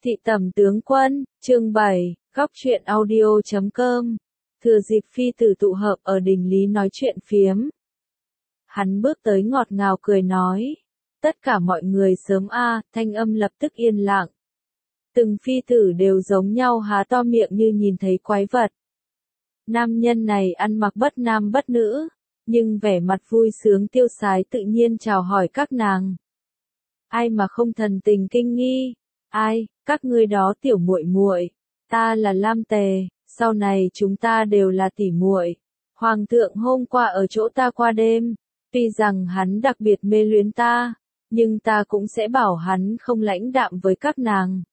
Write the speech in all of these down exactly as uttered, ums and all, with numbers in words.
Thị tẩm tướng quân, chương bảy, góc truyện audio chấm com. Thừa dịp phi tử tụ hợp ở đình lý nói chuyện phiếm. Hắn bước tới ngọt ngào cười nói. Tất cả mọi người sớm a, thanh âm lập tức yên lặng. Từng phi tử đều giống nhau há to miệng như nhìn thấy quái vật. Nam nhân này ăn mặc bất nam bất nữ, nhưng vẻ mặt vui sướng tiêu sái tự nhiên chào hỏi các nàng. Ai mà không thần tình kinh nghi? Ai, các ngươi đó tiểu muội muội, ta là Lam Tề, sau này chúng ta đều là tỷ muội. Hoàng thượng hôm qua ở chỗ ta qua đêm, tuy rằng hắn đặc biệt mê luyến ta, nhưng ta cũng sẽ bảo hắn không lãnh đạm với các nàng.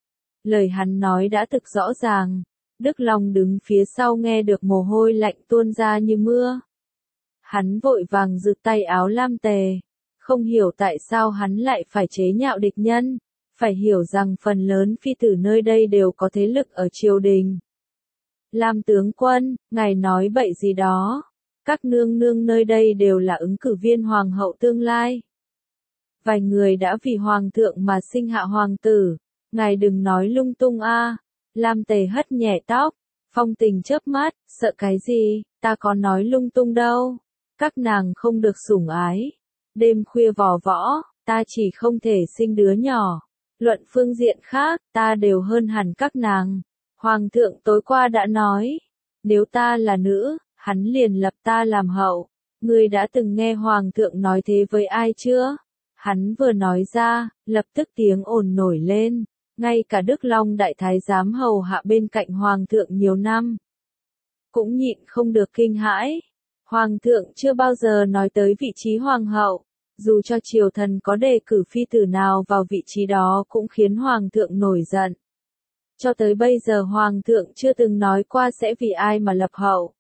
Lời hắn nói đã thực rõ ràng, Đức Long đứng phía sau nghe được mồ hôi lạnh tuôn ra như mưa. Hắn vội vàng giựt tay áo Lam Tề, không hiểu tại sao hắn lại phải chế nhạo địch nhân. Phải hiểu rằng phần lớn phi tử nơi đây đều có thế lực ở triều đình. Lam tướng quân, ngài nói bậy gì đó. Các nương nương nơi đây đều là ứng cử viên hoàng hậu tương lai. Vài người đã vì hoàng thượng mà sinh hạ hoàng tử. Ngài đừng nói lung tung a. Lam Tề hất nhẹ tóc, phong tình chớp mắt, sợ cái gì, ta có nói lung tung đâu. Các nàng không được sủng ái. Đêm khuya vò võ, ta chỉ không thể sinh đứa nhỏ. Luận phương diện khác, ta đều hơn hẳn các nàng. Hoàng thượng tối qua đã nói, nếu ta là nữ, hắn liền lập ta làm hậu. Ngươi đã từng nghe hoàng thượng nói thế với ai chưa? Hắn vừa nói ra, lập tức tiếng ồn nổi lên. Ngay cả Đức Long đại thái giám hầu hạ bên cạnh hoàng thượng nhiều năm, cũng nhịn không được kinh hãi. Hoàng thượng chưa bao giờ nói tới vị trí hoàng hậu. Dù cho triều thần có đề cử phi tử nào vào vị trí đó cũng khiến hoàng thượng nổi giận. Cho tới bây giờ hoàng thượng chưa từng nói qua sẽ vì ai mà lập hậu.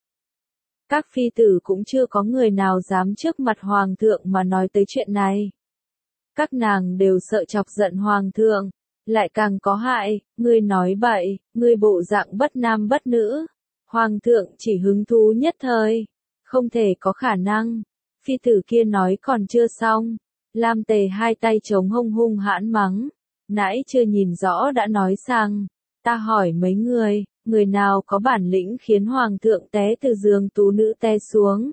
Các phi tử cũng chưa có người nào dám trước mặt hoàng thượng mà nói tới chuyện này. Các nàng đều sợ chọc giận hoàng thượng, lại càng có hại, ngươi nói bậy, ngươi bộ dạng bất nam bất nữ. Hoàng thượng chỉ hứng thú nhất thời, không thể có khả năng. Phi tử kia nói còn chưa xong, Lam Tề hai tay chống hông hung hãn mắng, nãy chưa nhìn rõ đã nói sang, ta hỏi mấy người, người nào có bản lĩnh khiến hoàng thượng té từ giường tú nữ té xuống.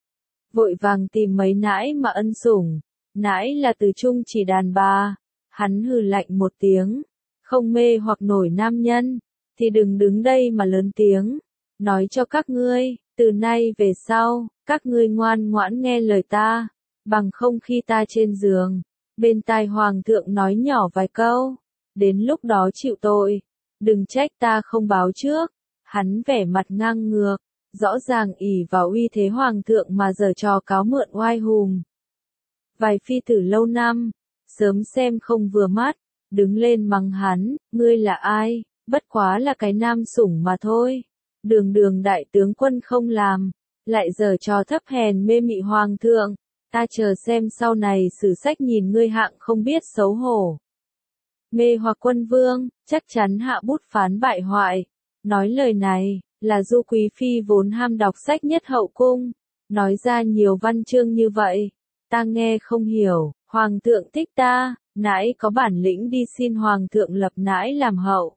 Vội vàng tìm mấy nãi mà ân sủng, nãi là từ chung chỉ đàn bà, hắn hừ lạnh một tiếng, không mê hoặc nổi nam nhân, thì đừng đứng đây mà lớn tiếng, nói cho các ngươi. Từ nay về sau, các ngươi ngoan ngoãn nghe lời ta, bằng không khi ta trên giường, bên tai hoàng thượng nói nhỏ vài câu, đến lúc đó chịu tội, đừng trách ta không báo trước. Hắn vẻ mặt ngang ngược, rõ ràng ỷ vào uy thế hoàng thượng mà giở trò cáo mượn oai hùng. Vài phi tử lâu năm, sớm xem không vừa mắt, đứng lên mắng hắn, ngươi là ai, bất quá là cái nam sủng mà thôi. Đường đường đại tướng quân không làm, lại giở trò thấp hèn mê mị hoàng thượng, ta chờ xem sau này sử sách nhìn ngươi hạng không biết xấu hổ. Mê hoặc quân vương, chắc chắn hạ bút phán bại hoại. Nói lời này, là Du Quý Phi vốn ham đọc sách nhất hậu cung, nói ra nhiều văn chương như vậy, ta nghe không hiểu, hoàng thượng thích ta, nãi có bản lĩnh đi xin hoàng thượng lập nãi làm hậu.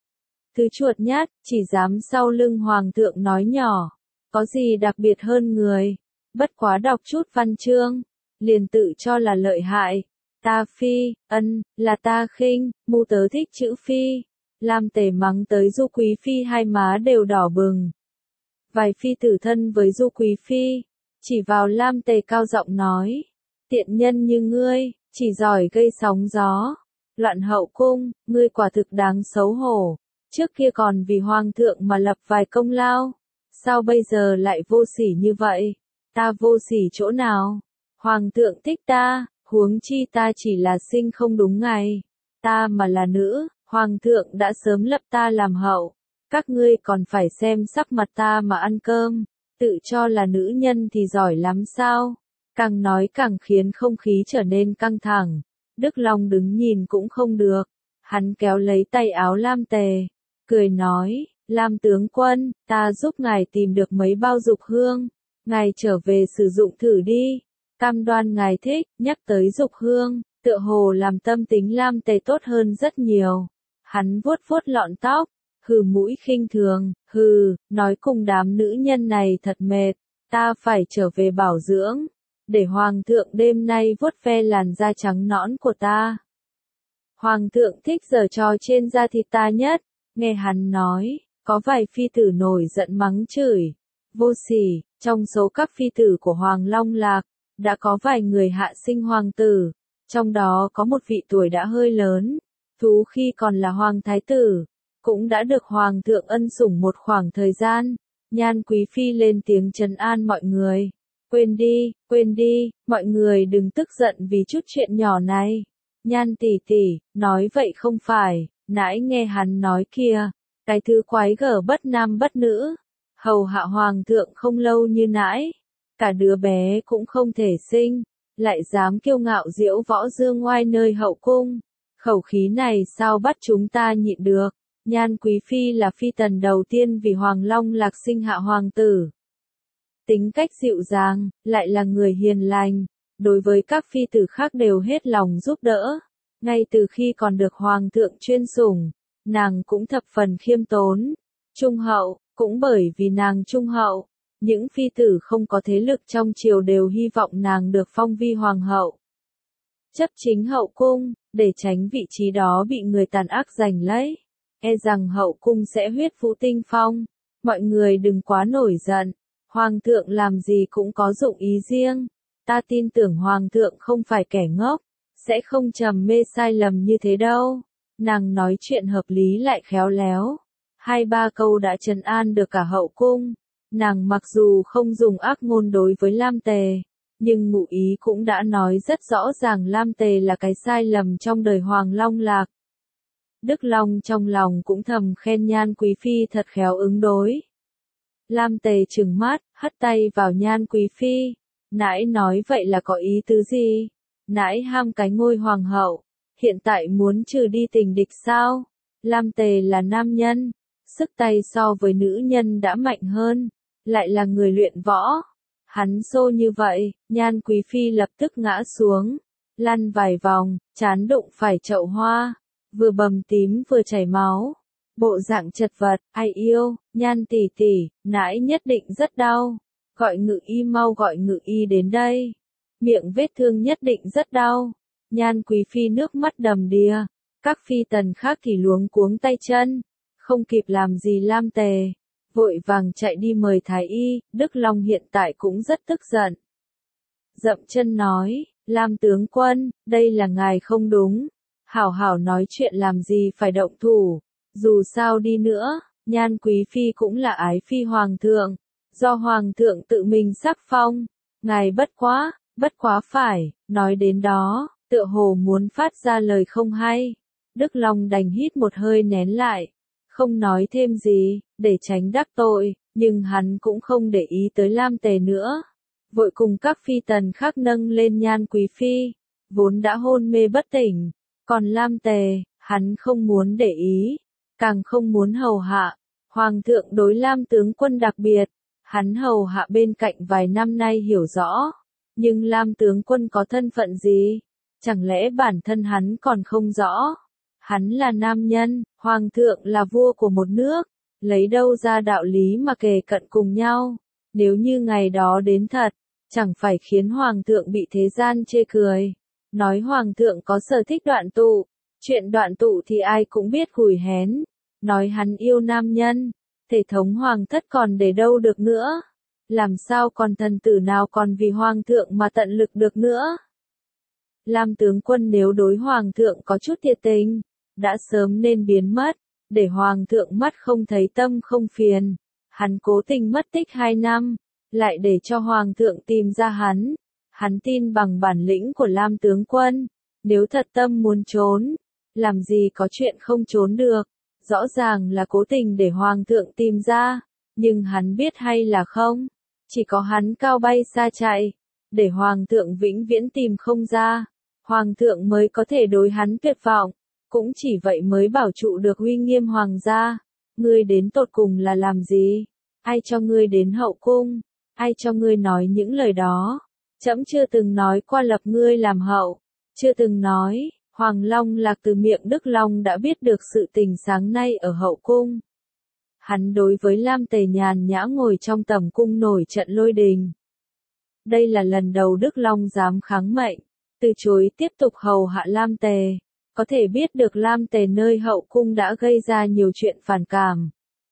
Thứ chuột nhát, chỉ dám sau lưng hoàng thượng nói nhỏ, có gì đặc biệt hơn người, bất quá đọc chút văn chương, liền tự cho là lợi hại, ta phi, ân, là ta khinh, mu tớ thích chữ phi, Lam Tề mắng tới Du Quý Phi hai má đều đỏ bừng. Vài phi tử thân với Du Quý Phi, chỉ vào Lam Tề cao giọng nói, tiện nhân như ngươi, chỉ giỏi gây sóng gió, loạn hậu cung, ngươi quả thực đáng xấu hổ. Trước kia còn vì hoàng thượng mà lập vài công lao, sao bây giờ lại vô sỉ như vậy? Ta vô sỉ chỗ nào? Hoàng thượng thích ta, huống chi ta chỉ là sinh không đúng ngày. Ta mà là nữ, hoàng thượng đã sớm lập ta làm hậu. Các ngươi còn phải xem sắc mặt ta mà ăn cơm, tự cho là nữ nhân thì giỏi lắm sao? Càng nói càng khiến không khí trở nên căng thẳng. Đức Long đứng nhìn cũng không được, hắn kéo lấy tay áo Lam Tề, cười nói, Lam tướng quân, ta giúp ngài tìm được mấy bao dục hương, ngài trở về sử dụng thử đi, cam đoan ngài thích. Nhắc tới dục hương, tựa hồ làm tâm tính Lam Tề tốt hơn rất nhiều. Hắn vuốt vuốt lọn tóc, hừ mũi khinh thường, hừ, nói cùng đám nữ nhân này thật mệt, ta phải trở về bảo dưỡng, để hoàng thượng đêm nay vuốt ve làn da trắng nõn của ta. Hoàng thượng thích giở trò trên da thịt ta nhất, nghe hắn nói, có vài phi tử nổi giận mắng chửi, vô sỉ, trong số các phi tử của Hoàng Long Lạc, đã có vài người hạ sinh hoàng tử, trong đó có một vị tuổi đã hơi lớn, thú khi còn là hoàng thái tử, cũng đã được hoàng thượng ân sủng một khoảng thời gian. Nhan Quý Phi lên tiếng trấn an mọi người, quên đi, quên đi, mọi người đừng tức giận vì chút chuyện nhỏ này. Nhan tỷ tỷ, nói vậy không phải, nãy nghe hắn nói kia, cái thứ quái gở bất nam bất nữ, hầu hạ hoàng thượng không lâu như nãy, cả đứa bé cũng không thể sinh, lại dám kiêu ngạo diễu võ dương ngoai nơi hậu cung, khẩu khí này sao bắt chúng ta nhịn được. Nhan Quý Phi là phi tần đầu tiên vì Hoàng Long Lạc sinh hạ hoàng tử. Tính cách dịu dàng, lại là người hiền lành, đối với các phi tử khác đều hết lòng giúp đỡ. Ngay từ khi còn được hoàng thượng chuyên sủng, nàng cũng thập phần khiêm tốn, trung hậu, cũng bởi vì nàng trung hậu, những phi tử không có thế lực trong triều đều hy vọng nàng được phong vi hoàng hậu. Chấp chính hậu cung, để tránh vị trí đó bị người tàn ác giành lấy. E rằng hậu cung sẽ huyết vũ tinh phong, mọi người đừng quá nổi giận, hoàng thượng làm gì cũng có dụng ý riêng, ta tin tưởng hoàng thượng không phải kẻ ngốc, sẽ không trầm mê sai lầm như thế đâu. Nàng nói chuyện hợp lý lại khéo léo, hai ba câu đã trấn an được cả hậu cung, nàng mặc dù không dùng ác ngôn đối với Lam Tề, nhưng ngụ ý cũng đã nói rất rõ ràng Lam Tề là cái sai lầm trong đời Hoàng Long Lạc. Đức Long trong lòng cũng thầm khen Nhan Quý Phi thật khéo ứng đối. Lam Tề trừng mắt, hất tay vào Nhan Quý Phi. Nãi nói vậy là có ý tứ gì? Nãi ham cái ngôi hoàng hậu, hiện tại muốn trừ đi tình địch sao? Lam Tề là nam nhân, sức tay so với nữ nhân đã mạnh hơn, lại là người luyện võ. Hắn xô như vậy, Nhan Quý Phi lập tức ngã xuống, lăn vài vòng, chán đụng phải chậu hoa. Vừa bầm tím vừa chảy máu, bộ dạng chật vật, ai yêu, Nhan tỷ tỷ, nãi nhất định rất đau, gọi ngự y mau gọi ngự y đến đây, miệng vết thương nhất định rất đau. Nhan Quý Phi nước mắt đầm đìa, các phi tần khác thì luống cuống tay chân, không kịp làm gì Lam Tề, vội vàng chạy đi mời thái y. Đức Long hiện tại cũng rất tức giận, dậm chân nói, Lam tướng quân, đây là ngài không đúng. Hảo hảo nói chuyện làm gì phải động thủ, dù sao đi nữa, Nhan Quý Phi cũng là ái phi hoàng thượng, do hoàng thượng tự mình sắc phong, ngài bất quá, bất quá phải, nói đến đó, tựa hồ muốn phát ra lời không hay. Đức Long đành hít một hơi nén lại, không nói thêm gì, để tránh đắc tội, nhưng hắn cũng không để ý tới Lam Tề nữa, vội cùng các phi tần khác nâng lên Nhan Quý Phi, vốn đã hôn mê bất tỉnh. Còn Lam Tề, hắn không muốn để ý, càng không muốn hầu hạ. Hoàng thượng đối Lam tướng quân đặc biệt, hắn hầu hạ bên cạnh vài năm nay hiểu rõ. Nhưng Lam tướng quân có thân phận gì? Chẳng lẽ bản thân hắn còn không rõ? Hắn là nam nhân, hoàng thượng là vua của một nước, lấy đâu ra đạo lý mà kề cận cùng nhau? Nếu như ngày đó đến thật, chẳng phải khiến hoàng thượng bị thế gian chê cười. Nói hoàng thượng có sở thích đoạn tụ, chuyện đoạn tụ thì ai cũng biết hùi hén. Nói hắn yêu nam nhân, thể thống hoàng thất còn để đâu được nữa. Làm sao còn thần tử nào còn vì hoàng thượng mà tận lực được nữa. Lam tướng quân nếu đối hoàng thượng có chút thiệt tình, đã sớm nên biến mất, để hoàng thượng mắt không thấy tâm không phiền. Hắn cố tình mất tích hai năm, lại để cho hoàng thượng tìm ra hắn. Hắn tin bằng bản lĩnh của Lam tướng quân, nếu thật tâm muốn trốn, làm gì có chuyện không trốn được, rõ ràng là cố tình để hoàng thượng tìm ra, nhưng hắn biết hay là không, chỉ có hắn cao bay xa chạy, để hoàng thượng vĩnh viễn tìm không ra, hoàng thượng mới có thể đối hắn tuyệt vọng, cũng chỉ vậy mới bảo trụ được uy nghiêm hoàng gia. Ngươi đến tột cùng là làm gì? Ai cho ngươi đến hậu cung? Ai cho ngươi nói những lời đó? Trẫm chưa từng nói qua lập ngươi làm hậu, chưa từng nói, Hoàng Long Lạc từ miệng Đức Long đã biết được sự tình sáng nay ở hậu cung. Hắn đối với Lam Tề nhàn nhã ngồi trong tầm cung nổi trận lôi đình. Đây là lần đầu Đức Long dám kháng mệnh, từ chối tiếp tục hầu hạ Lam Tề, có thể biết được Lam Tề nơi hậu cung đã gây ra nhiều chuyện phản cảm.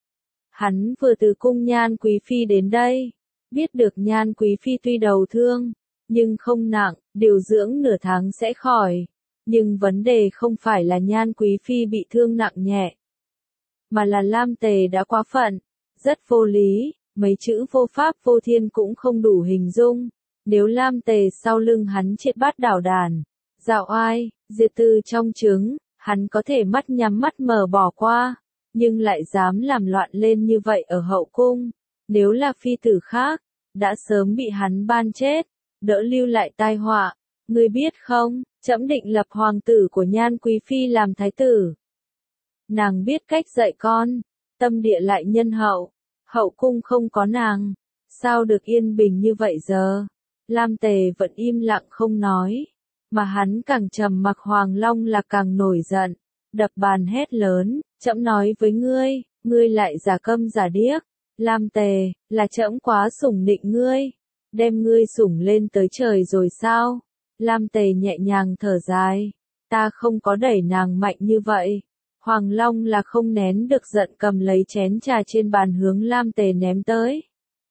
Hắn vừa từ cung Nhan Quý Phi đến đây, biết được Nhan Quý Phi tuy đầu thương, nhưng không nặng, điều dưỡng nửa tháng sẽ khỏi. Nhưng vấn đề không phải là Nhan Quý Phi bị thương nặng nhẹ, mà là Lam Tề đã quá phận, rất vô lý, mấy chữ vô pháp vô thiên cũng không đủ hình dung. Nếu Lam Tề sau lưng hắn triệt bát đảo đàn, dạo oai, diệt tư trong trứng, hắn có thể mắt nhắm mắt mở bỏ qua, nhưng lại dám làm loạn lên như vậy ở hậu cung. Nếu là phi tử khác, đã sớm bị hắn ban chết, đỡ lưu lại tai họa. Ngươi biết không, trẫm định lập hoàng tử của Nhan Quý Phi làm thái tử. Nàng biết cách dạy con, tâm địa lại nhân hậu, hậu cung không có nàng, sao được yên bình như vậy giờ? Lam Tề vẫn im lặng không nói, mà hắn càng trầm mặc. Hoàng Long là càng nổi giận, đập bàn hét lớn, trẫm nói với ngươi, ngươi lại giả câm giả điếc. Lam Tề, là trẫm quá sủng nịnh ngươi, đem ngươi sủng lên tới trời rồi sao? Lam Tề nhẹ nhàng thở dài, ta không có đẩy nàng mạnh như vậy. Hoàng Long là không nén được giận, cầm lấy chén trà trên bàn hướng Lam Tề ném tới.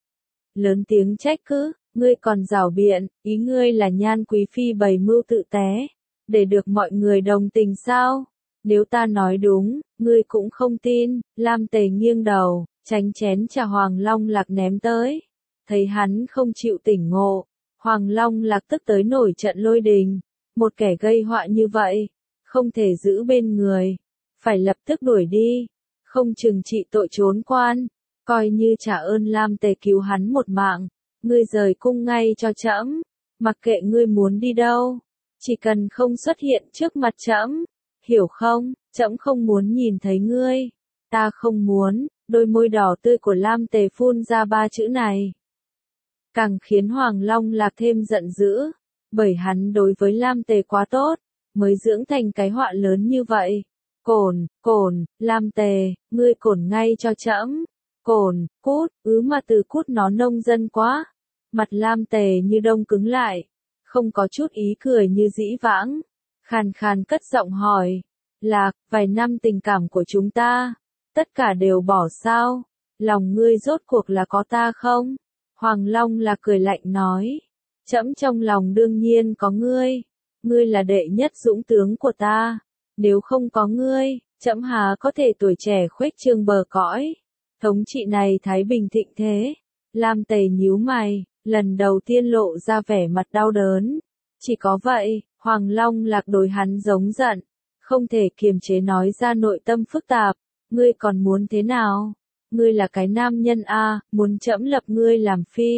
Lớn tiếng trách cứ, ngươi còn giảo biện, ý ngươi là Nhan Quý Phi bày mưu tự té, để được mọi người đồng tình sao? Nếu ta nói đúng, ngươi cũng không tin. Lam Tề nghiêng đầu, tránh chén trà Hoàng Long Lạc ném tới. Thấy hắn không chịu tỉnh ngộ, Hoàng Long Lạc tức tới nổi trận lôi đình. Một kẻ gây họa như vậy, không thể giữ bên người, phải lập tức đuổi đi, không trừng trị tội trốn quan, coi như trả ơn Lam Tề cứu hắn một mạng. Ngươi rời cung ngay cho trẫm, mặc kệ ngươi muốn đi đâu, chỉ cần không xuất hiện trước mặt trẫm, hiểu không? Trẫm không muốn nhìn thấy ngươi, ta không muốn. Đôi môi đỏ tươi của Lam Tề phun ra ba chữ này, càng khiến Hoàng Long Lạc thêm giận dữ, bởi hắn đối với Lam Tề quá tốt, mới dưỡng thành cái họa lớn như vậy. Cổn, cổn, Lam Tề, ngươi cổn ngay cho trẫm. Cổn, cút, ứ mà từ cút nó nông dân quá. Mặt Lam Tề như đông cứng lại, không có chút ý cười như dĩ vãng, khàn khàn cất giọng hỏi, Lạc, vài năm tình cảm của chúng ta, tất cả đều bỏ sao? Lòng ngươi rốt cuộc là có ta không? Hoàng Long là cười lạnh nói, trẫm trong lòng đương nhiên có ngươi, ngươi là đệ nhất dũng tướng của ta, nếu không có ngươi, trẫm hà có thể tuổi trẻ khuếch trương bờ cõi, thống trị này thái bình thịnh thế. Lam Tề nhíu mày, lần đầu tiên lộ ra vẻ mặt đau đớn. Chỉ có vậy, Hoàng Long Lạc đối hắn giống giận, không thể kiềm chế nói ra nội tâm phức tạp. Ngươi còn muốn thế nào? Ngươi là cái nam nhân a, muốn trẫm lập ngươi làm phi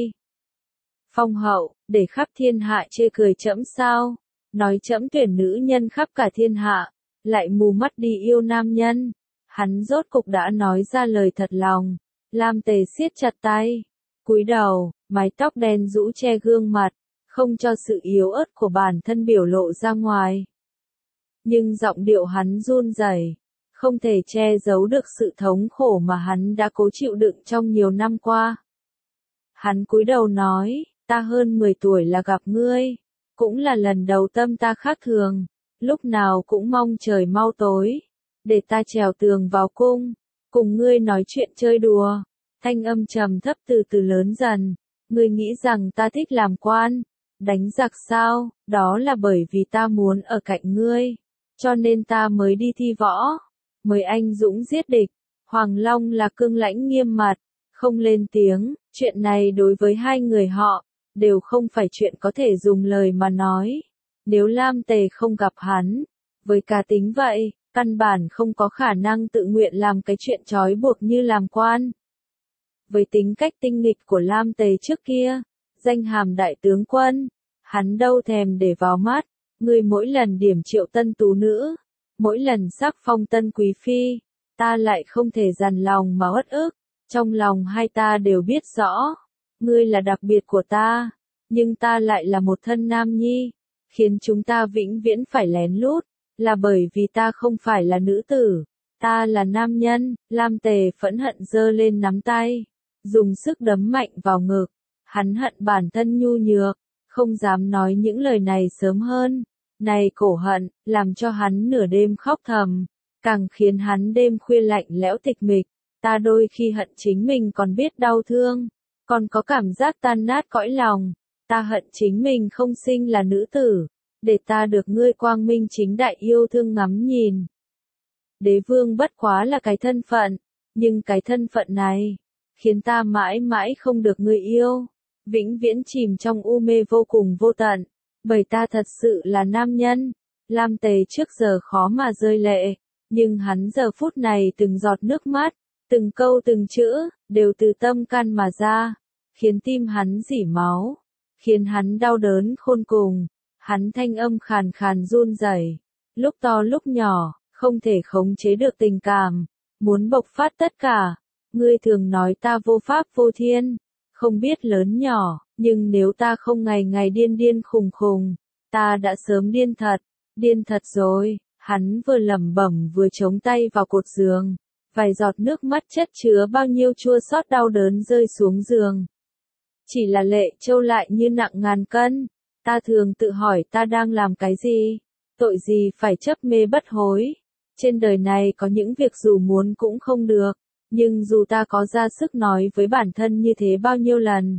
phong hậu, để khắp thiên hạ chê cười trẫm sao? Nói trẫm tuyển nữ nhân khắp cả thiên hạ, lại mù mắt đi yêu nam nhân. Hắn rốt cục đã nói ra lời thật lòng. Lam Tề siết chặt tay, cúi đầu, mái tóc đen rũ che gương mặt, không cho sự yếu ớt của bản thân biểu lộ ra ngoài. Nhưng giọng điệu hắn run rẩy, không thể che giấu được sự thống khổ mà hắn đã cố chịu đựng trong nhiều năm qua. Hắn cúi đầu nói, ta hơn mười tuổi là gặp ngươi, cũng là lần đầu tâm ta khác thường, lúc nào cũng mong trời mau tối, để ta trèo tường vào cung, cùng ngươi nói chuyện chơi đùa. Thanh âm trầm thấp từ từ lớn dần, ngươi nghĩ rằng ta thích làm quan, đánh giặc sao? Đó là bởi vì ta muốn ở cạnh ngươi, cho nên ta mới đi thi võ, mới anh dũng giết địch. Hoàng Long là cương lãnh nghiêm mặt, không lên tiếng. Chuyện này đối với hai người họ, đều không phải chuyện có thể dùng lời mà nói. Nếu Lam Tề không gặp hắn, với cá tính vậy, căn bản không có khả năng tự nguyện làm cái chuyện trói buộc như làm quan. Với tính cách tinh nghịch của Lam Tề trước kia, danh hàm đại tướng quân, hắn đâu thèm để vào mắt. Ngươi mỗi lần điểm triệu tân tú nữ, mỗi lần sắc phong tân quý phi, ta lại không thể dằn lòng mà uất ức. Trong lòng hai ta đều biết rõ, ngươi là đặc biệt của ta, nhưng ta lại là một thân nam nhi, khiến chúng ta vĩnh viễn phải lén lút, là bởi vì ta không phải là nữ tử, ta là nam nhân. Lam Tề phẫn hận giơ lên nắm tay, dùng sức đấm mạnh vào ngực. Hắn hận bản thân nhu nhược, không dám nói những lời này sớm hơn. Này cổ hận, làm cho hắn nửa đêm khóc thầm, càng khiến hắn đêm khuya lạnh lẽo tịch mịch. Ta đôi khi hận chính mình còn biết đau thương, còn có cảm giác tan nát cõi lòng. Ta hận chính mình không sinh là nữ tử, để ta được ngươi quang minh chính đại yêu thương ngắm nhìn. Đế vương bất quá là cái thân phận, nhưng cái thân phận này, khiến ta mãi mãi không được ngươi yêu, vĩnh viễn chìm trong u mê vô cùng vô tận, bởi ta thật sự là nam nhân. Lam Tề trước giờ khó mà rơi lệ, nhưng hắn giờ phút này từng giọt nước mắt, từng câu từng chữ, đều từ tâm can mà ra, khiến tim hắn rỉ máu, khiến hắn đau đớn khôn cùng. Hắn thanh âm khàn khàn run rẩy, lúc to lúc nhỏ, không thể khống chế được tình cảm, muốn bộc phát tất cả. Ngươi thường nói ta vô pháp vô thiên, không biết lớn nhỏ, nhưng nếu ta không ngày ngày điên điên khùng khùng, ta đã sớm điên thật, điên thật rồi. Hắn vừa lẩm bẩm vừa chống tay vào cột giường, vài giọt nước mắt chất chứa bao nhiêu chua xót đau đớn rơi xuống giường. Chỉ là Lệ Châu lại như nặng ngàn cân. Ta thường tự hỏi ta đang làm cái gì, tội gì phải chấp mê bất hối. Trên đời này có những việc dù muốn cũng không được, nhưng dù ta có ra sức nói với bản thân như thế bao nhiêu lần.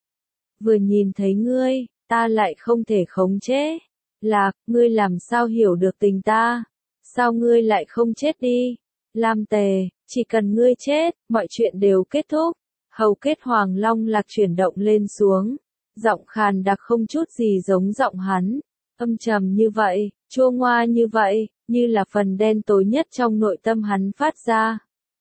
Vừa nhìn thấy ngươi, ta lại không thể khống chế. Lạc, ngươi làm sao hiểu được tình ta? Sao ngươi lại không chết đi? Lam Tề, chỉ cần ngươi chết, mọi chuyện đều kết thúc. Hầu kết Hoàng Long Lạc chuyển động lên xuống. Giọng khàn đặc không chút gì giống giọng hắn, âm trầm như vậy, chua ngoa như vậy, như là phần đen tối nhất trong nội tâm hắn phát ra.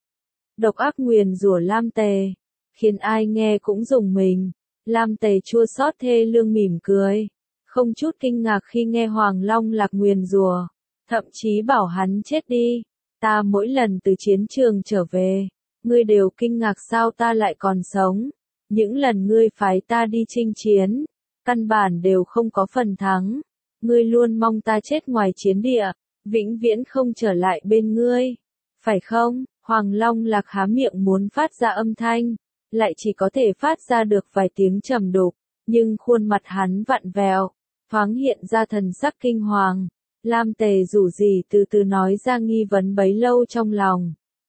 Độc ác nguyền rủa Lam Tề, khiến ai nghe cũng rùng mình. Lam Tề chua xót thê lương mỉm cười, không chút kinh ngạc khi nghe Hoàng Long Lạc nguyền rủa, thậm chí bảo hắn chết đi. Ta mỗi lần từ chiến trường trở về, ngươi đều kinh ngạc sao ta lại còn sống. Những lần ngươi phái ta đi chinh chiến, căn bản đều không có phần thắng. Ngươi luôn mong ta chết ngoài chiến địa, vĩnh viễn không trở lại bên ngươi. Phải không? Hoàng Long Lạc há miệng muốn phát ra âm thanh, lại chỉ có thể phát ra được vài tiếng trầm đục, nhưng khuôn mặt hắn vặn vẹo, thoáng hiện ra thần sắc kinh hoàng. Lam Tề rủ gì từ từ nói ra nghi vấn bấy lâu trong lòng.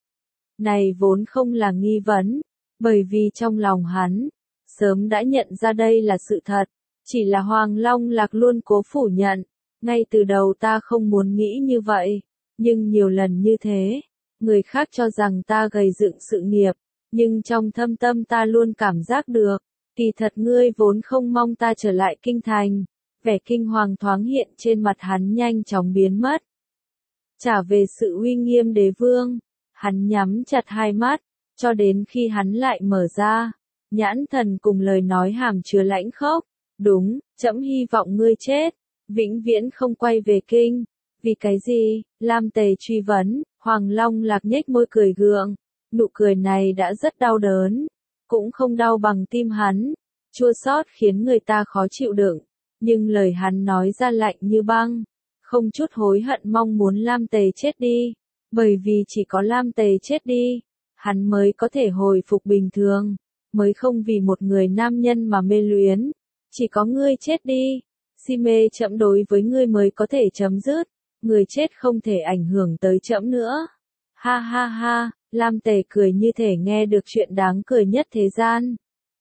Này vốn không là nghi vấn, bởi vì trong lòng hắn, sớm đã nhận ra đây là sự thật, chỉ là Hoàng Long Lạc luôn cố phủ nhận. Ngay từ đầu ta không muốn nghĩ như vậy, nhưng nhiều lần như thế, người khác cho rằng ta gầy dựng sự nghiệp, nhưng trong thâm tâm ta luôn cảm giác được, kỳ thật ngươi vốn không mong ta trở lại kinh thành. Vẻ kinh hoàng thoáng hiện trên mặt hắn nhanh chóng biến mất. Trả về sự uy nghiêm đế vương, hắn nhắm chặt hai mắt, cho đến khi hắn lại mở ra, nhãn thần cùng lời nói hàm chứa lãnh khốc. Đúng, trẫm hy vọng ngươi chết, vĩnh viễn không quay về kinh. Vì cái gì? Lam Tề truy vấn. Hoàng Long Lạc nhếch môi cười gượng, nụ cười này đã rất đau đớn, cũng không đau bằng tim hắn, chua xót khiến người ta khó chịu đựng, nhưng lời hắn nói ra lạnh như băng, không chút hối hận mong muốn Lam Tề chết đi, bởi vì chỉ có Lam Tề chết đi, hắn mới có thể hồi phục bình thường, mới không vì một người nam nhân mà mê luyến. Chỉ có ngươi chết đi, si mê trẫm đối với ngươi mới có thể chấm dứt, người chết không thể ảnh hưởng tới trẫm nữa. Ha ha ha, Lam Tề cười như thể nghe được chuyện đáng cười nhất thế gian.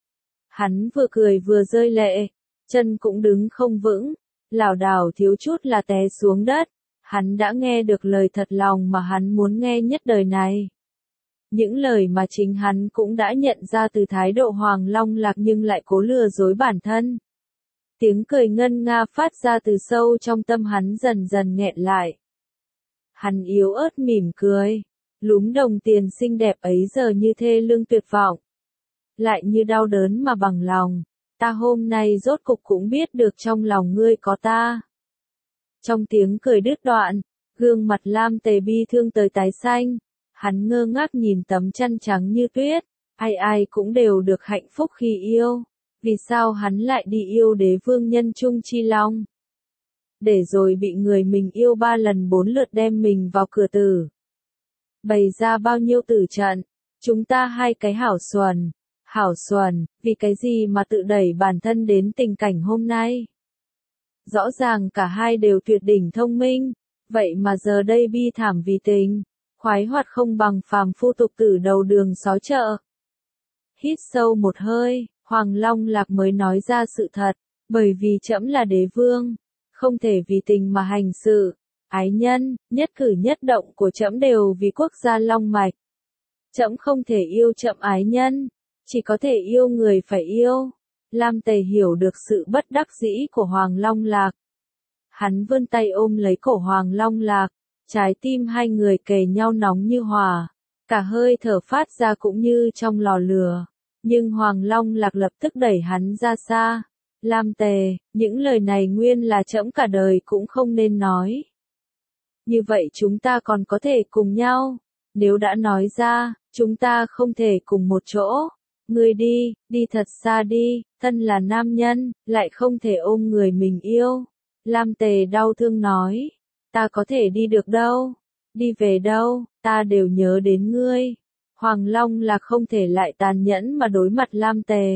Hắn vừa cười vừa rơi lệ, chân cũng đứng không vững, lảo đảo thiếu chút là té xuống đất. Hắn đã nghe được lời thật lòng mà hắn muốn nghe nhất đời này. Những lời mà chính hắn cũng đã nhận ra từ thái độ Hoàng Long Lạc nhưng lại cố lừa dối bản thân. Tiếng cười ngân nga phát ra từ sâu trong tâm hắn dần dần nghẹn lại. Hắn yếu ớt mỉm cười, lúm đồng tiền xinh đẹp ấy giờ như thê lương tuyệt vọng, lại như đau đớn mà bằng lòng. Ta hôm nay rốt cục cũng biết được trong lòng ngươi có ta. Trong tiếng cười đứt đoạn, gương mặt Lam Tề bi thương tới tái xanh, hắn ngơ ngác nhìn tấm chăn trắng như tuyết, ai ai cũng đều được hạnh phúc khi yêu, vì sao hắn lại đi yêu đế vương Nhân Trung Chi Long? để rồi bị người mình yêu ba lần bốn lượt đem mình vào cửa tử. Bày ra bao nhiêu tử trận, chúng ta hai cái hảo xuẩn, hảo xuẩn, vì cái gì mà tự đẩy bản thân đến tình cảnh hôm nay. Rõ ràng cả hai đều tuyệt đỉnh thông minh, vậy mà giờ đây bi thảm vì tình, khoái hoạt không bằng phàm phu tục tử đầu đường xó chợ. Hít sâu một hơi, Hoàng Long Lạc mới nói ra sự thật, bởi vì trẫm là đế vương, không thể vì tình mà hành sự, ái nhân, nhất cử nhất động của trẫm đều vì quốc gia long mạch. Trẫm không thể yêu trẫm ái nhân, chỉ có thể yêu người phải yêu. Lam Tề hiểu được sự bất đắc dĩ của Hoàng Long Lạc. Hắn vươn tay ôm lấy cổ Hoàng Long Lạc, trái tim hai người kề nhau nóng như hỏa, cả hơi thở phát ra cũng như trong lò lửa. Nhưng Hoàng Long Lạc lập tức đẩy hắn ra xa. Lam Tề, những lời này nguyên là trẫm cả đời cũng không nên nói. Như vậy chúng ta còn có thể cùng nhau. Nếu đã nói ra, chúng ta không thể cùng một chỗ. Ngươi đi, đi thật xa đi, thân là nam nhân, lại không thể ôm người mình yêu. Lam Tề đau thương nói, ta có thể đi được đâu, đi về đâu, ta đều nhớ đến ngươi. Hoàng Long là không thể lại tàn nhẫn mà đối mặt Lam Tề.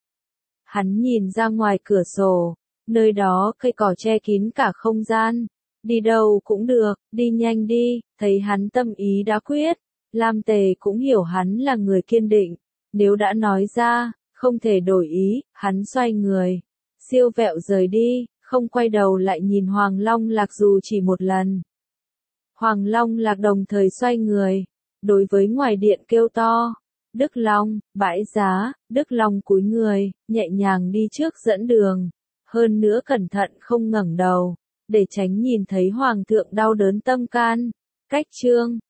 Hắn nhìn ra ngoài cửa sổ, nơi đó cây cỏ che kín cả không gian. Đi đâu cũng được, đi nhanh đi, thấy hắn tâm ý đã quyết. Lam Tề cũng hiểu hắn là người kiên định. Nếu đã nói ra, không thể đổi ý, hắn xoay người. Siêu vẹo rời đi, không quay đầu lại nhìn Hoàng Long Lạc dù chỉ một lần. Hoàng Long Lạc đồng thời xoay người. Đối với ngoài điện kêu to. Đức Long, bãi giá, Đức Long cúi người, nhẹ nhàng đi trước dẫn đường. Hơn nữa cẩn thận không ngẩng đầu, để tránh nhìn thấy Hoàng thượng đau đớn tâm can. Cách chương